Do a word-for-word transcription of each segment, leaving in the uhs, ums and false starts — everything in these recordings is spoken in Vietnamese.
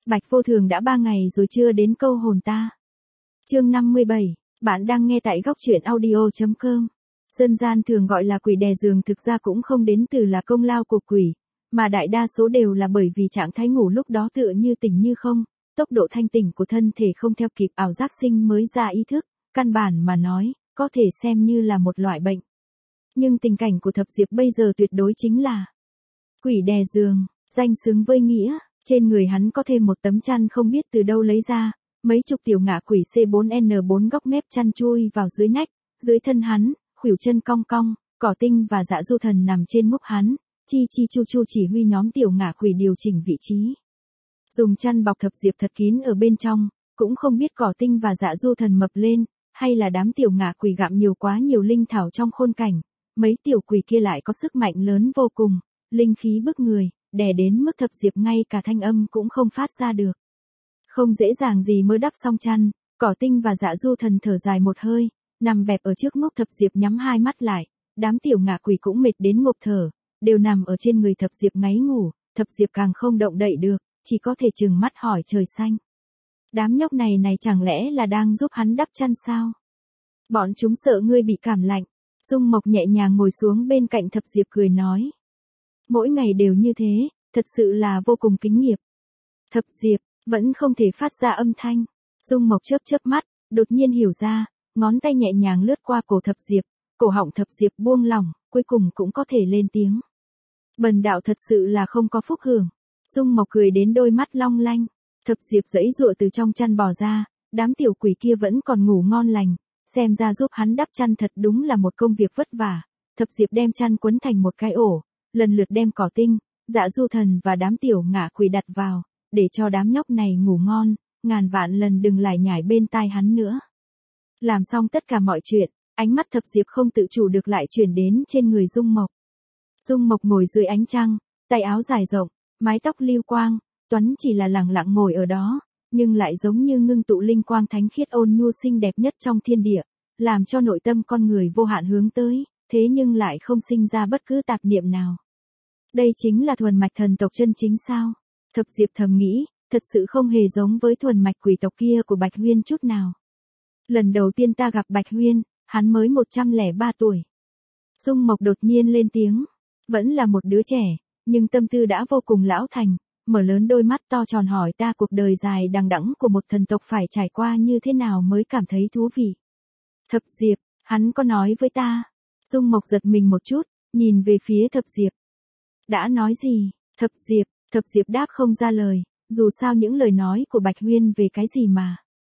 Bạch Vô Thường đã ba ngày rồi chưa đến câu hồn ta. Chương năm mươi bảy, bạn đang nghe tại góc truyện audio chấm com. Dân gian thường gọi là quỷ đè giường thực ra cũng không đến từ là công lao của quỷ, mà đại đa số đều là bởi vì trạng thái ngủ lúc đó tựa như tỉnh như không, tốc độ thanh tỉnh của thân thể không theo kịp ảo giác sinh mới ra ý thức, căn bản mà nói, có thể xem như là một loại bệnh. Nhưng tình cảnh của Thập Diệp bây giờ tuyệt đối chính là quỷ đè giường, danh xứng với nghĩa, trên người hắn có thêm một tấm chăn không biết từ đâu lấy ra, mấy chục tiểu ngạ quỷ C bốn N bốn góc mép chăn chui vào dưới nách, dưới thân hắn, khuỷu chân cong cong, Cỏ Tinh và Dạ Du Thần nằm trên múc hắn, chi chi chu chu chỉ huy nhóm tiểu ngạ quỷ điều chỉnh vị trí. Dùng chăn bọc Thập Diệp thật kín ở bên trong, cũng không biết Cỏ Tinh và Dạ Du Thần mập lên, hay là đám tiểu ngạ quỷ gặm nhiều quá nhiều linh thảo trong khôn cảnh, mấy tiểu quỷ kia lại có sức mạnh lớn vô cùng, linh khí bức người, đè đến mức Thập Diệp ngay cả thanh âm cũng không phát ra được. Không dễ dàng gì mới đắp xong chăn, Cỏ Tinh và Dạ Du Thần thở dài một hơi, nằm bẹp ở trước ngốc Thập Diệp nhắm hai mắt lại, đám tiểu ngạ quỷ cũng mệt đến ngộp thở, đều nằm ở trên người Thập Diệp ngáy ngủ, Thập Diệp càng không động đậy được, chỉ có thể trừng mắt hỏi trời xanh. Đám nhóc này này chẳng lẽ là đang giúp hắn đắp chăn sao? Bọn chúng sợ ngươi bị cảm lạnh. Dung Mộc nhẹ nhàng ngồi xuống bên cạnh Thập Diệp cười nói. Mỗi ngày đều như thế, thật sự là vô cùng kính nghiệp. Thập Diệp, vẫn không thể phát ra âm thanh. Dung Mộc chớp chớp mắt, đột nhiên hiểu ra, ngón tay nhẹ nhàng lướt qua cổ Thập Diệp, cổ họng Thập Diệp buông lỏng, cuối cùng cũng có thể lên tiếng. Bần đạo thật sự là không có phúc hưởng. Dung Mộc cười đến đôi mắt long lanh. Thập Diệp giãy giụa từ trong chăn bò ra, đám tiểu quỷ kia vẫn còn ngủ ngon lành, xem ra giúp hắn đắp chăn thật đúng là một công việc vất vả. Thập Diệp đem chăn quấn thành một cái ổ, lần lượt đem Cỏ Tinh, Dạ Du Thần và đám tiểu ngạ quỷ đặt vào, để cho đám nhóc này ngủ ngon, ngàn vạn lần đừng lải nhải bên tai hắn nữa. Làm xong tất cả mọi chuyện, ánh mắt Thập Diệp không tự chủ được lại chuyển đến trên người Dung Mộc. Dung Mộc ngồi dưới ánh trăng, tay áo dài rộng, mái tóc lưu quang, Tuấn chỉ là lẳng lặng ngồi ở đó, nhưng lại giống như ngưng tụ linh quang thánh khiết ôn nhu xinh đẹp nhất trong thiên địa, làm cho nội tâm con người vô hạn hướng tới, thế nhưng lại không sinh ra bất cứ tạp niệm nào. Đây chính là thuần mạch thần tộc chân chính sao? Thập Diệp thầm nghĩ, thật sự không hề giống với thuần mạch quỷ tộc kia của Bạch Huyên chút nào. Lần đầu tiên ta gặp Bạch Huyên, hắn mới một trăm lẻ ba tuổi. Dung Mộc đột nhiên lên tiếng, vẫn là một đứa trẻ, nhưng tâm tư đã vô cùng lão thành, mở lớn đôi mắt to tròn hỏi ta cuộc đời dài đằng đẵng của một thần tộc phải trải qua như thế nào mới cảm thấy thú vị. Thập Diệp, hắn có nói với ta. Dung Mộc giật mình một chút, nhìn về phía Thập Diệp. Đã nói gì? Thập Diệp, Thập Diệp đáp không ra lời, dù sao những lời nói của Bạch Huyên về cái gì mà.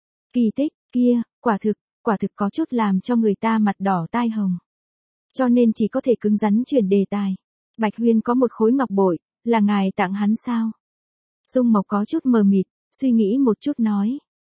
Kỳ tích, kia, quả thực, quả thực có chút làm cho người ta mặt đỏ tai hồng. Cho nên chỉ có thể cứng rắn chuyển đề tài. Bạch Huyên có một khối ngọc bội, là ngài tặng hắn sao? Dung Mộc có chút mờ mịt, suy nghĩ một chút nói.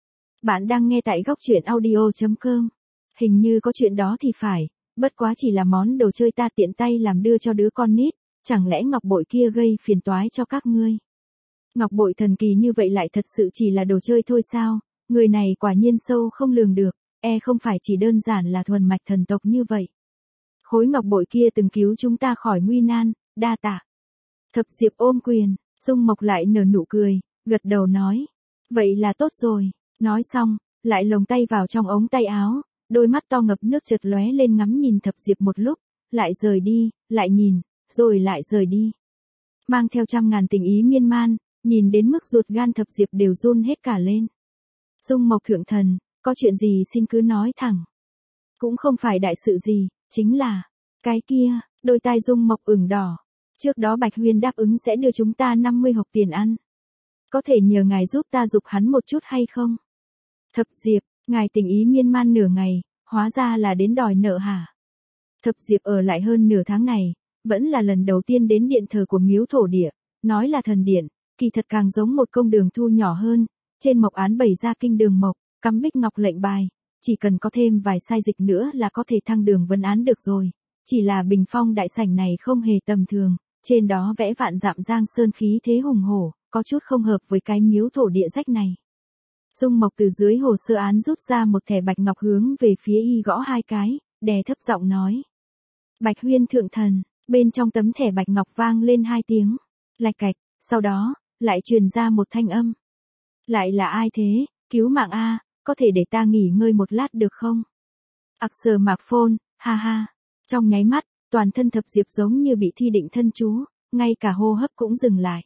Bạn đang nghe tại góc truyện audio chấm com. Hình như có chuyện đó thì phải, bất quá chỉ là món đồ chơi ta tiện tay làm đưa cho đứa con nít, chẳng lẽ ngọc bội kia gây phiền toái cho các ngươi? Ngọc bội thần kỳ như vậy lại thật sự chỉ là đồ chơi thôi sao? Người này quả nhiên sâu không lường được, e không phải chỉ đơn giản là thuần mạch thần tộc như vậy. Khối ngọc bội kia từng cứu chúng ta khỏi nguy nan, đa tạ. Thập Diệp ôm quyền, Dung Mộc lại nở nụ cười, gật đầu nói. Vậy là tốt rồi, nói xong, lại lồng tay vào trong ống tay áo, đôi mắt to ngập nước chợt lóe lên ngắm nhìn Thập Diệp một lúc, lại rời đi, lại nhìn, rồi lại rời đi. Mang theo trăm ngàn tình ý miên man, nhìn đến mức ruột gan Thập Diệp đều run hết cả lên. Dung Mộc thượng thần, có chuyện gì xin cứ nói thẳng. Cũng không phải đại sự gì, chính là, cái kia, đôi tai Dung Mộc ửng đỏ. Trước đó Bạch Huyên đáp ứng sẽ đưa chúng ta năm mươi hộp tiền ăn. Có thể nhờ ngài giúp ta giục hắn một chút hay không? Thập Diệp, ngài tình ý miên man nửa ngày, hóa ra là đến đòi nợ hả? Thập Diệp ở lại hơn nửa tháng này, vẫn là lần đầu tiên đến điện thờ của miếu thổ địa, nói là thần điện, kỳ thật càng giống một công đường thu nhỏ hơn, trên mộc án bày ra kinh đường mộc, cắm bích ngọc lệnh bài, chỉ cần có thêm vài sai dịch nữa là có thể thăng đường vấn án được rồi, chỉ là bình phong đại sảnh này không hề tầm thường, trên đó vẽ vạn dặm giang sơn khí thế hùng hổ, có chút không hợp với cái miếu thổ địa rách này. Dung Mộc từ dưới hồ sơ án rút ra một thẻ bạch ngọc hướng về phía y gõ hai cái, đè thấp giọng nói. Bạch Huyên thượng thần, bên trong tấm thẻ bạch ngọc vang lên hai tiếng, lạch cạch, sau đó, lại truyền ra một thanh âm. Lại là ai thế, cứu mạng a, có thể để ta nghỉ ngơi một lát được không? Ặc sờ mạc phôn, ha ha. Trong nháy mắt, toàn thân Thập Diệp giống như bị thi định thân chú, ngay cả hô hấp cũng dừng lại.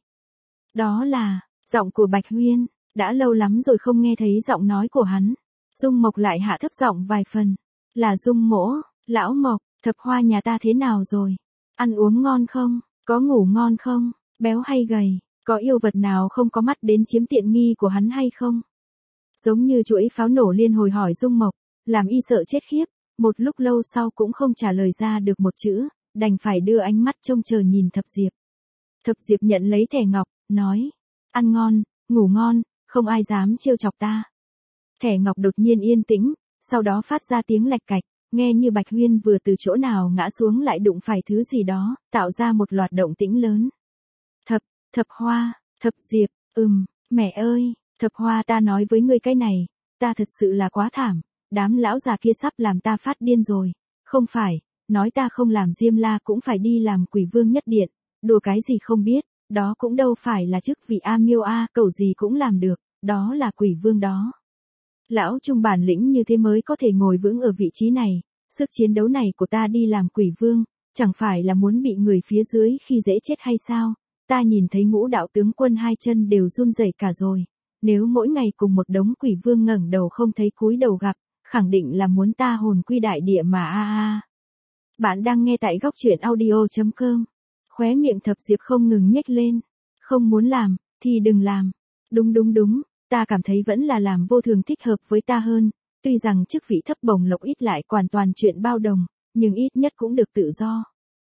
Đó là, giọng của Bạch Huyên, đã lâu lắm rồi không nghe thấy giọng nói của hắn. Dung Mộc lại hạ thấp giọng vài phần. Là Dung mỗ, lão Mộc, Thập Hoa nhà ta thế nào rồi? Ăn uống ngon không? Có ngủ ngon không? Béo hay gầy? Có yêu vật nào không có mắt đến chiếm tiện nghi của hắn hay không? Giống như chuỗi pháo nổ liên hồi hỏi Dung Mộc, làm y sợ chết khiếp, một lúc lâu sau cũng không trả lời ra được một chữ, đành phải đưa ánh mắt trông chờ nhìn Thập Diệp. Thập Diệp nhận lấy thẻ ngọc, nói, ăn ngon, ngủ ngon, không ai dám trêu chọc ta. Thẻ ngọc đột nhiên yên tĩnh, sau đó phát ra tiếng lạch cạch, nghe như Bạch Huyên vừa từ chỗ nào ngã xuống lại đụng phải thứ gì đó, tạo ra một loạt động tĩnh lớn. Thập, Thập Hoa, Thập Diệp, ừm, mẹ ơi, Thập Hoa ta nói với ngươi cái này, ta thật sự là quá thảm, đám lão già kia sắp làm ta phát điên rồi, không phải, nói ta không làm Diêm La cũng phải đi làm Quỷ Vương nhất điện, đùa cái gì không biết, đó cũng đâu phải là chức vị A Miêu A, cậu gì cũng làm được, đó là Quỷ Vương đó. Lão trung bản lĩnh như thế mới có thể ngồi vững ở vị trí này, sức chiến đấu này của ta đi làm Quỷ Vương, chẳng phải là muốn bị người phía dưới khi dễ chết hay sao, ta nhìn thấy Ngũ đạo tướng quân hai chân đều run rẩy cả rồi, nếu mỗi ngày cùng một đống Quỷ Vương ngẩng đầu không thấy cúi đầu gặp, khẳng định là muốn ta hồn quy đại địa mà a a. Bạn đang nghe tại góc truyện audio chấm com. Khóe miệng Thập Diệp không ngừng nhếch lên. Không muốn làm, thì đừng làm. Đúng đúng đúng, ta cảm thấy vẫn là làm vô thường thích hợp với ta hơn. Tuy rằng chức vị thấp bổng lộc ít lại hoàn toàn chuyện bao đồng, nhưng ít nhất cũng được tự do.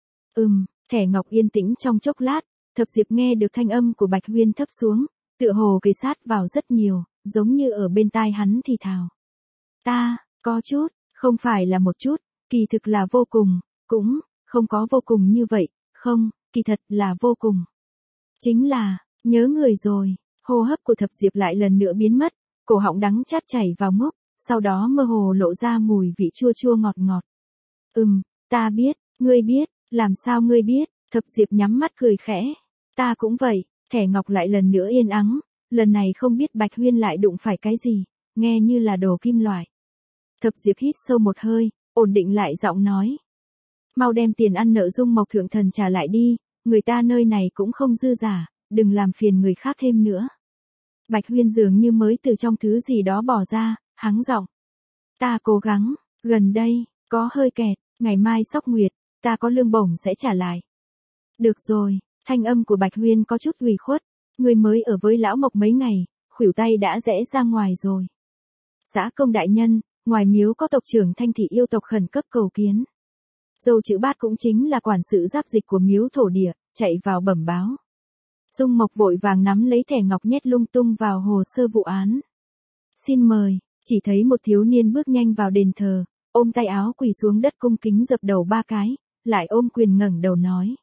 Ừm, thẻ ngọc yên tĩnh trong chốc lát, Thập Diệp nghe được thanh âm của Bạch Huyên thấp xuống, tựa hồ kề sát vào rất nhiều, giống như ở bên tai hắn thì thào. Ta, có chút, không phải là một chút, kỳ thực là vô cùng, cũng, không có vô cùng như vậy, không, kỳ thật là vô cùng. Chính là, nhớ người rồi, hô hấp của Thập Diệp lại lần nữa biến mất, cổ họng đắng chát chảy vào mốc, sau đó mơ hồ lộ ra mùi vị chua chua ngọt ngọt. Ừm, ta biết, ngươi biết, làm sao ngươi biết, Thập Diệp nhắm mắt cười khẽ. Ta cũng vậy, thẻ ngọc lại lần nữa yên ắng, lần này không biết Bạch Huyên lại đụng phải cái gì, nghe như là đồ kim loại. Thập Diệp hít sâu một hơi, ổn định lại giọng nói. Mau đem tiền ăn nợ Dung Mộc thượng thần trả lại đi, người ta nơi này cũng không dư giả, đừng làm phiền người khác thêm nữa. Bạch Huyên dường như mới từ trong thứ gì đó bỏ ra, hắng giọng. Ta cố gắng, gần đây, có hơi kẹt, ngày mai Sóc Nguyệt, ta có lương bổng sẽ trả lại. Được rồi, thanh âm của Bạch Huyên có chút ủy khuất, người mới ở với lão Mộc mấy ngày, khuỷu tay đã rẽ ra ngoài rồi. Xã công đại nhân, ngoài miếu có tộc trưởng Thanh thị yêu tộc khẩn cấp cầu kiến. Dâu chữ Bát cũng chính là quản sự giáp dịch của miếu thổ địa, chạy vào bẩm báo. Dung Mộc vội vàng nắm lấy thẻ ngọc nhét lung tung vào hồ sơ vụ án. Xin mời, chỉ thấy một thiếu niên bước nhanh vào đền thờ, ôm tay áo quỳ xuống đất cung kính dập đầu ba cái, lại ôm quyền ngẩng đầu nói.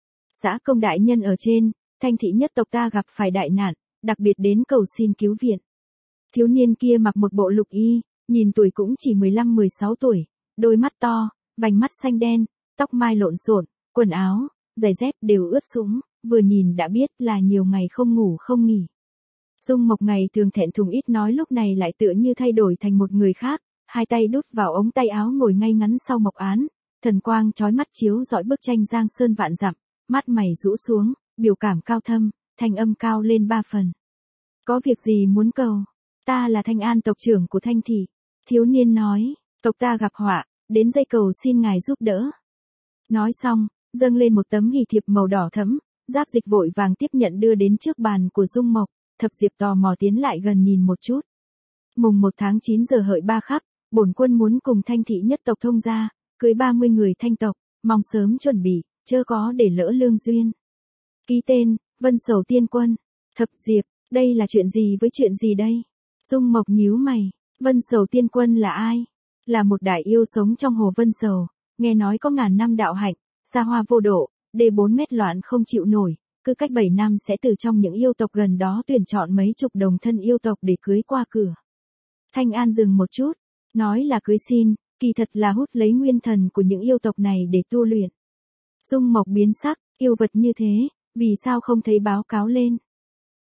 Xã công đại nhân ở trên, Thanh thị nhất tộc ta gặp phải đại nạn, đặc biệt đến cầu xin cứu viện. Thiếu niên kia mặc một bộ lục y, nhìn tuổi cũng chỉ mười lăm mười sáu tuổi, đôi mắt to, vành mắt xanh đen, tóc mai lộn xộn, quần áo, giày dép đều ướt sũng, vừa nhìn đã biết là nhiều ngày không ngủ không nghỉ. Dung Mộc ngày thường thẹn thùng ít nói lúc này lại tựa như thay đổi thành một người khác, hai tay đút vào ống tay áo ngồi ngay ngắn sau mộc án, thần quang chói mắt chiếu dõi bức tranh giang sơn vạn dặm, mắt mày rũ xuống, biểu cảm cao thâm, thanh âm cao lên ba phần. Có việc gì muốn cầu? Ta là Thanh An tộc trưởng của Thanh thị. Thiếu niên nói, tộc ta gặp họa, đến dây cầu xin ngài giúp đỡ. Nói xong, dâng lên một tấm hỷ thiệp màu đỏ thẫm, giáp dịch vội vàng tiếp nhận đưa đến trước bàn của Dung Mộc, Thập Diệp tò mò tiến lại gần nhìn một chút. Mùng một tháng chín giờ hợi ba khắc, bổn quân muốn cùng Thanh thị nhất tộc thông gia, cưới ba mươi người Thanh tộc, mong sớm chuẩn bị, chớ có để lỡ lương duyên. Ký tên, Vân Sầu Tiên Quân. Thập Diệp, đây là chuyện gì với chuyện gì đây? Dung Mộc nhíu mày, Vân Sầu Tiên Quân là ai? Là một đại yêu sống trong hồ Vân Sầu, nghe nói có ngàn năm đạo hạnh, xa hoa vô độ, đê bốn mét loạn không chịu nổi, cứ cách bảy năm sẽ từ trong những yêu tộc gần đó tuyển chọn mấy chục đồng thân yêu tộc để cưới qua cửa. Thanh An dừng một chút, nói là cưới xin, kỳ thật là hút lấy nguyên thần của những yêu tộc này để tu luyện. Dung Mộc biến sắc, yêu vật như thế, vì sao không thấy báo cáo lên?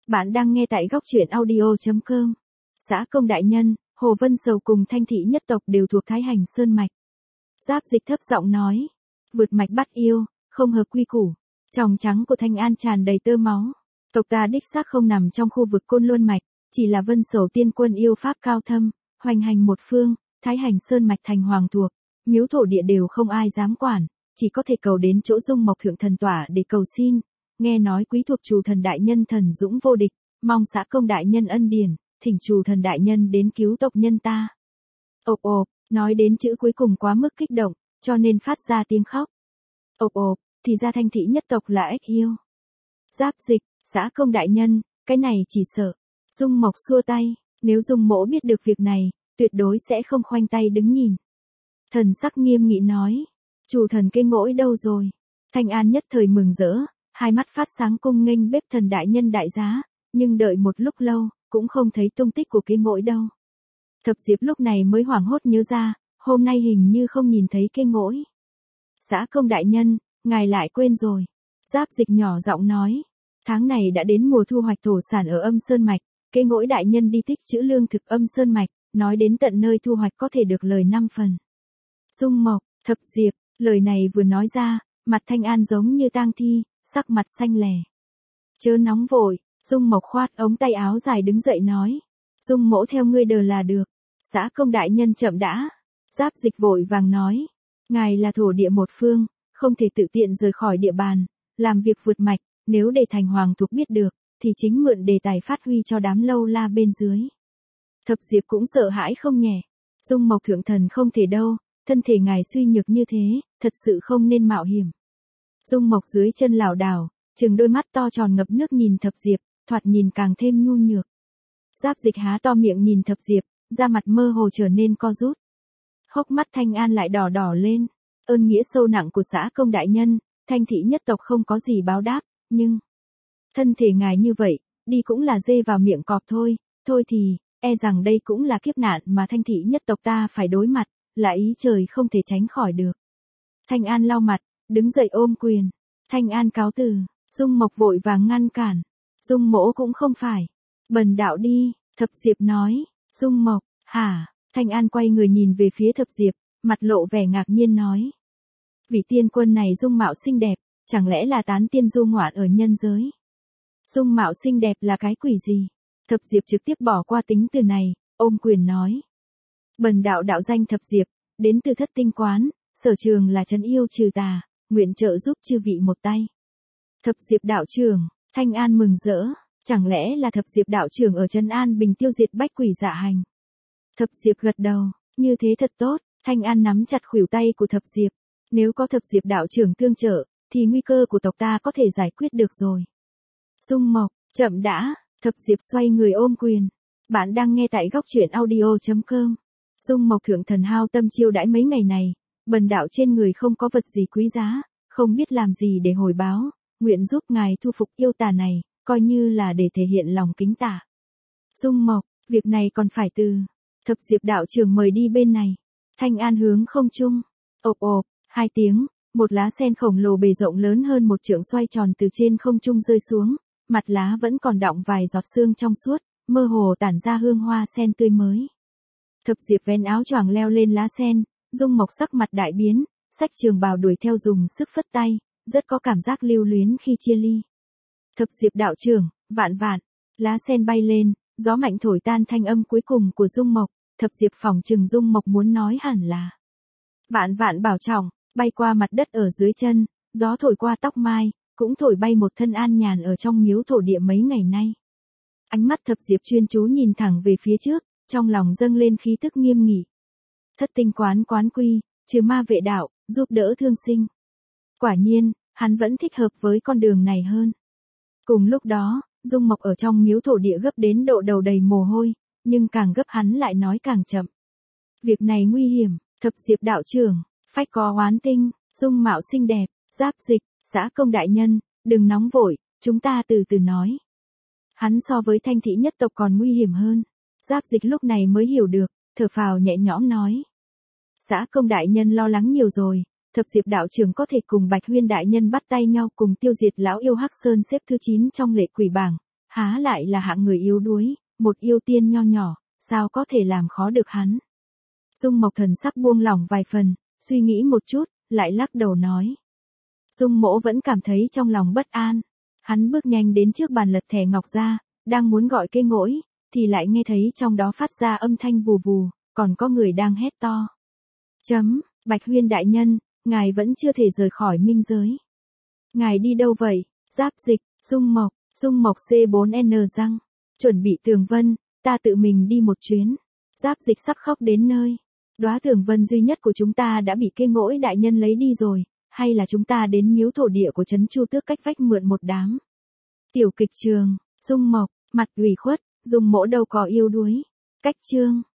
Bạn đang nghe tại góc truyện audio chấm com. Xã Công đại nhân, Hồ Vân Sầu cùng Thanh thị nhất tộc đều thuộc Thái Hành Sơn mạch. Giáp Dịch thấp giọng nói, vượt mạch bắt yêu, không hợp quy củ. Tròng trắng của Thanh An tràn đầy tơ máu. Tộc ta đích xác không nằm trong khu vực Côn Luân mạch, chỉ là Vân Sầu tiên quân yêu pháp cao thâm, hoành hành một phương, Thái Hành Sơn mạch thành hoàng thuộc, miếu thổ địa đều không ai dám quản, chỉ có thể cầu đến chỗ Dung Mộc thượng thần tỏa để cầu xin. Nghe nói quý thuộc Trù thần đại nhân thần dũng vô địch, mong xã Công đại nhân ân điển, thỉnh Trù thần đại nhân đến cứu tộc nhân ta. Ộp ộp, nói đến chữ cuối cùng quá mức kích động, cho nên phát ra tiếng khóc. Ộp ộp, thì ra Thanh thị nhất tộc là ếch yêu. Giáp Dịch, xã Công đại nhân, cái này chỉ sợ. Dung Mộc xua tay, nếu Dung mỗ biết được việc này, tuyệt đối sẽ không khoanh tay đứng nhìn. Thần sắc nghiêm nghị nói, Trù thần kê ngỗi đâu rồi? Thanh An nhất thời mừng rỡ, hai mắt phát sáng cung nghênh bếp thần đại nhân đại giá, nhưng đợi một lúc lâu, cũng không thấy tung tích của kê ngỗi đâu. Thập Diệp lúc này mới hoảng hốt nhớ ra, hôm nay hình như không nhìn thấy kê ngỗi. Xã Công đại nhân, ngài lại quên rồi. Giáp Dịch nhỏ giọng nói, tháng này đã đến mùa thu hoạch thổ sản ở Âm Sơn mạch, kê ngỗi đại nhân đi tích trữ lương thực Âm Sơn mạch, nói đến tận nơi thu hoạch có thể được lời năm phần. Dung Mộc, Thập Diệp, lời này vừa nói ra, mặt Thanh An giống như tang thi, sắc mặt xanh lè. Chớ nóng vội, Dung Mộc khoát ống tay áo dài đứng dậy nói, Dung mỗ theo ngươi đờ là được. Xã Công đại nhân chậm đã. Giáp Dịch vội vàng nói, ngài là thổ địa một phương, không thể tự tiện rời khỏi địa bàn, làm việc vượt mạch, nếu để thành hoàng thuộc biết được, thì chính mượn đề tài phát huy cho đám lâu la bên dưới. Thập Diệp cũng sợ hãi không nhẹ. Dung Mộc thượng thần không thể đâu, thân thể ngài suy nhược như thế, thật sự không nên mạo hiểm. Dung Mộc dưới chân lảo đảo, trừng đôi mắt to tròn ngập nước nhìn Thập Diệp, thoạt nhìn càng thêm nhu nhược. Giáp Dịch há to miệng nhìn Thập Diệp, da mặt mơ hồ trở nên co rút. Hốc mắt Thanh An lại đỏ đỏ lên, ơn nghĩa sâu nặng của xã Công đại nhân, Thanh thị nhất tộc không có gì báo đáp, nhưng thân thể ngài như vậy, đi cũng là dê vào miệng cọp thôi, thôi thì, e rằng đây cũng là kiếp nạn mà Thanh thị nhất tộc ta phải đối mặt, là ý trời không thể tránh khỏi được. Thanh An lau mặt, đứng dậy ôm quyền. Thanh An cáo từ, Dung Mộc vội vàng ngăn cản. Dung mỗ cũng không phải. Bần đạo đi, Thập Diệp nói. Dung Mộc, hả? Thanh An quay người nhìn về phía Thập Diệp, mặt lộ vẻ ngạc nhiên nói. Vị tiên quân này dung mạo xinh đẹp, chẳng lẽ là tán tiên du ngoạn ở nhân giới? Dung mạo xinh đẹp là cái quỷ gì? Thập Diệp trực tiếp bỏ qua tính từ này, ôm quyền nói. Bần đạo đạo danh Thập Diệp, đến từ Thất Tinh Quán, sở trường là trấn yêu trừ tà, nguyện trợ giúp chư vị một tay. Thập Diệp đạo trưởng, Thanh An mừng rỡ, chẳng lẽ là Thập Diệp đạo trưởng ở Trấn An Bình tiêu diệt bách quỷ dạ hành? Thập Diệp gật đầu, như thế thật tốt. Thanh An nắm chặt khuỷu tay của Thập Diệp, nếu có Thập Diệp đạo trưởng tương trợ, thì nguy cơ của tộc ta có thể giải quyết được rồi. Dung Mộc, chậm đã. Thập Diệp xoay người ôm quyền. Bạn đang nghe tại góc truyện audio chấm com. Dung Mộc thượng thần hao tâm chiêu đãi mấy ngày này, bần đạo trên người không có vật gì quý giá, không biết làm gì để hồi báo, nguyện giúp ngài thu phục yêu tà này, coi như là để thể hiện lòng kính tạ. Dung Mộc, việc này còn phải từ Thập Diệp đạo trưởng mời đi bên này. Thanh An hướng không trung. Ộp ộp, hai tiếng, một lá sen khổng lồ bề rộng lớn hơn một trượng xoay tròn từ trên không trung rơi xuống, mặt lá vẫn còn đọng vài giọt sương trong suốt, mơ hồ tản ra hương hoa sen tươi mới. Thập Diệp vén áo choàng leo lên lá sen, Dung Mộc sắc mặt đại biến, xách trường bào đuổi theo dùng sức phất tay, rất có cảm giác lưu luyến khi chia ly. Thập Diệp đạo trưởng, vạn vạn, lá sen bay lên, gió mạnh thổi tan thanh âm cuối cùng của Dung Mộc, Thập Diệp phỏng chừng Dung Mộc muốn nói hẳn là vạn vạn bảo trọng, bay qua mặt đất ở dưới chân, gió thổi qua tóc mai, cũng thổi bay một thân an nhàn ở trong miếu thổ địa mấy ngày nay. Ánh mắt Thập Diệp chuyên chú nhìn thẳng về phía trước, trong lòng dâng lên khí tức nghiêm nghị. Thất Tinh Quán quán quy, trừ ma vệ đạo, giúp đỡ thương sinh. Quả nhiên, hắn vẫn thích hợp với con đường này hơn. Cùng lúc đó, Dung Mộc ở trong miếu thổ địa gấp đến độ đầu đầy mồ hôi, nhưng càng gấp hắn lại nói càng chậm. Việc này nguy hiểm, Thập Diệp đạo trưởng, phách có oán tinh, dung mạo xinh đẹp, Giáp Dịch, xã Công đại nhân, đừng nóng vội, chúng ta từ từ nói. Hắn so với Thanh thị nhất tộc còn nguy hiểm hơn. Giáp Dịch lúc này mới hiểu được, thở phào nhẹ nhõm nói. Xã Công đại nhân lo lắng nhiều rồi, Thập Diệp đạo trưởng có thể cùng Bạch Huyên đại nhân bắt tay nhau cùng tiêu diệt lão yêu Hắc Sơn xếp thứ chín trong lệ quỷ bảng, há lại là hạng người yếu đuối, một yêu tiên nho nhỏ, sao có thể làm khó được hắn. Dung Mộc thần sắc buông lỏng vài phần, suy nghĩ một chút, lại lắc đầu nói. Dung Mỗ vẫn cảm thấy trong lòng bất an. Hắn bước nhanh đến trước bàn lật thẻ ngọc ra, đang muốn gọi cây ngỗi, thì lại nghe thấy trong đó phát ra âm thanh vù vù, còn có người đang hét to. Chấm, Bạch Huyên đại nhân, ngài vẫn chưa thể rời khỏi minh giới. Ngài đi đâu vậy? Giáp Dịch, Dung Mộc, Dung Mộc C bốn N răng. Chuẩn bị Tường Vân, ta tự mình đi một chuyến. Giáp Dịch sắp khóc đến nơi. Đóa Tường Vân duy nhất của chúng ta đã bị cây ngỗi đại nhân lấy đi rồi, hay là chúng ta đến miếu thổ địa của trấn Chu Tước cách vách mượn một đám. Tiểu kịch trường, Dung Mộc, mặt ủy khuất, Dung Mỗ đâu có yêu đuối. Cách chương.